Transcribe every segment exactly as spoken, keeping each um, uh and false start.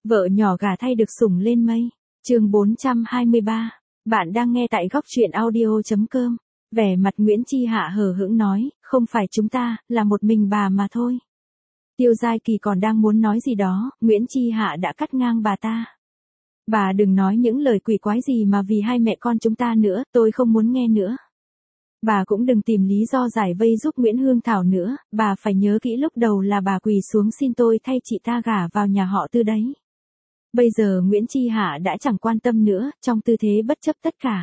Vợ nhỏ gả thay được sủng lên mây. Chương bốn trăm hai mươi ba. Bạn đang nghe tại góc truyện audio chấm com. Vẻ mặt Nguyễn Chi Hạ hờ hững nói, không phải chúng ta, là một mình bà mà thôi. Tiêu Giai Kỳ còn đang muốn nói gì đó, Nguyễn Chi Hạ đã cắt ngang bà ta. Bà đừng nói những lời quỷ quái gì mà vì hai mẹ con chúng ta nữa, tôi không muốn nghe nữa. Bà cũng đừng tìm lý do giải vây giúp Nguyễn Hương Thảo nữa, bà phải nhớ kỹ lúc đầu là bà quỳ xuống xin tôi thay chị ta gả vào nhà họ Tư đấy. Bây giờ Nguyễn Chi Hạ đã chẳng quan tâm nữa, trong tư thế bất chấp tất cả.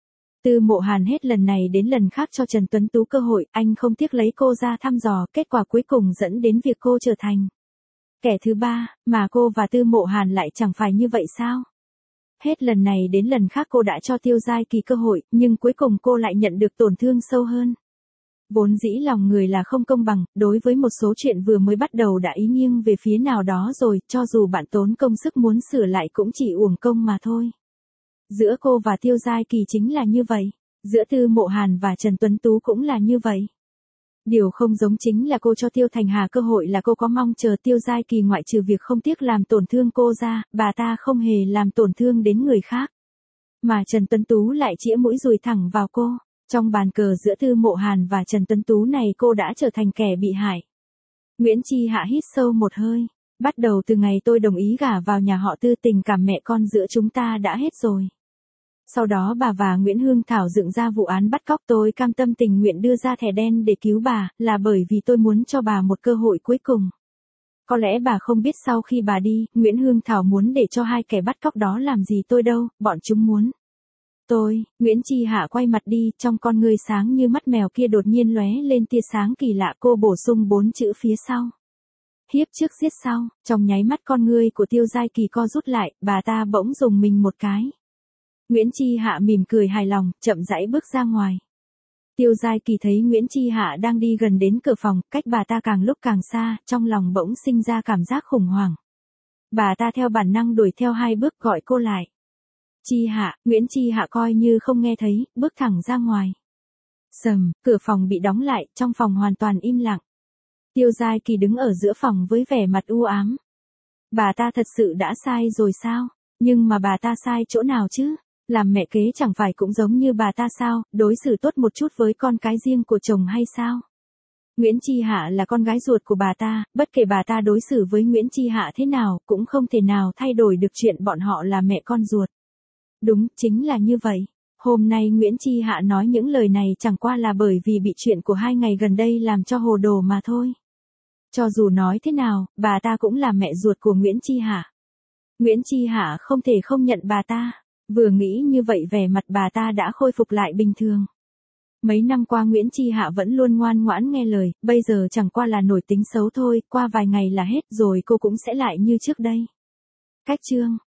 Tư Mộ Hàn hết lần này đến lần khác cho Trần Tuấn Tú cơ hội, anh không tiếc lấy cô ra thăm dò, kết quả cuối cùng dẫn đến việc cô trở thành kẻ thứ ba, mà cô và Tư Mộ Hàn lại chẳng phải như vậy sao? Hết lần này đến lần khác cô đã cho Tiêu Giai Kỳ cơ hội, nhưng cuối cùng cô lại nhận được tổn thương sâu hơn. Vốn dĩ lòng người là không công bằng, đối với một số chuyện vừa mới bắt đầu đã ý nghiêng về phía nào đó rồi, cho dù bạn tốn công sức muốn sửa lại cũng chỉ uổng công mà thôi. Giữa cô và Tiêu Giai Kỳ chính là như vậy, giữa Tư Mộ Hàn và Trần Tuấn Tú cũng là như vậy. Điều không giống chính là cô cho Tiêu Thành Hà cơ hội là cô có mong chờ Tiêu Giai Kỳ ngoại trừ việc không tiếc làm tổn thương cô ra, bà ta không hề làm tổn thương đến người khác. Mà Trần Tuấn Tú lại chĩa mũi dùi thẳng vào cô. Trong bàn cờ giữa Tư Mộ Hàn và Trần Tuấn Tú này cô đã trở thành kẻ bị hại. Nguyễn Chi Hạ hít sâu một hơi. Bắt đầu từ ngày tôi đồng ý gả vào nhà họ Tư, tình cảm mẹ con giữa chúng ta đã hết rồi. Sau đó bà và Nguyễn Hương Thảo dựng ra vụ án bắt cóc, tôi cam tâm tình nguyện đưa ra thẻ đen để cứu bà, là bởi vì tôi muốn cho bà một cơ hội cuối cùng. Có lẽ bà không biết sau khi bà đi, Nguyễn Hương Thảo muốn để cho hai kẻ bắt cóc đó làm gì tôi đâu, bọn chúng muốn. Tôi, Nguyễn Chi Hạ quay mặt đi, trong con ngươi sáng như mắt mèo kia đột nhiên lóe lên tia sáng kỳ lạ, cô bổ sung bốn chữ phía sau. Hiếp trước giết sau, trong nháy mắt con ngươi của Tiêu Giai Kỳ co rút lại, bà ta bỗng dùng mình một cái. Nguyễn Chi Hạ mỉm cười hài lòng, chậm rãi bước ra ngoài. Tiêu Giai Kỳ thấy Nguyễn Chi Hạ đang đi gần đến cửa phòng, cách bà ta càng lúc càng xa, trong lòng bỗng sinh ra cảm giác khủng hoảng. Bà ta theo bản năng đuổi theo hai bước gọi cô lại. Chi Hạ, Nguyễn Chi Hạ coi như không nghe thấy, bước thẳng ra ngoài. Sầm, cửa phòng bị đóng lại, trong phòng hoàn toàn im lặng. Tiêu Giai Kỳ đứng ở giữa phòng với vẻ mặt u ám. Bà ta thật sự đã sai rồi sao? Nhưng mà bà ta sai chỗ nào chứ? Làm mẹ kế chẳng phải cũng giống như bà ta sao, đối xử tốt một chút với con cái riêng của chồng hay sao? Nguyễn Chi Hạ là con gái ruột của bà ta, bất kể bà ta đối xử với Nguyễn Chi Hạ thế nào, cũng không thể nào thay đổi được chuyện bọn họ là mẹ con ruột. Đúng, chính là như vậy. Hôm nay Nguyễn Chi Hạ nói những lời này chẳng qua là bởi vì bị chuyện của hai ngày gần đây làm cho hồ đồ mà thôi. Cho dù nói thế nào, bà ta cũng là mẹ ruột của Nguyễn Chi Hạ. Nguyễn Chi Hạ không thể không nhận bà ta. Vừa nghĩ như vậy vẻ mặt bà ta đã khôi phục lại bình thường. Mấy năm qua Nguyễn Chi Hạ vẫn luôn ngoan ngoãn nghe lời, bây giờ chẳng qua là nổi tính xấu thôi, qua vài ngày là hết rồi cô cũng sẽ lại như trước đây. Cách chương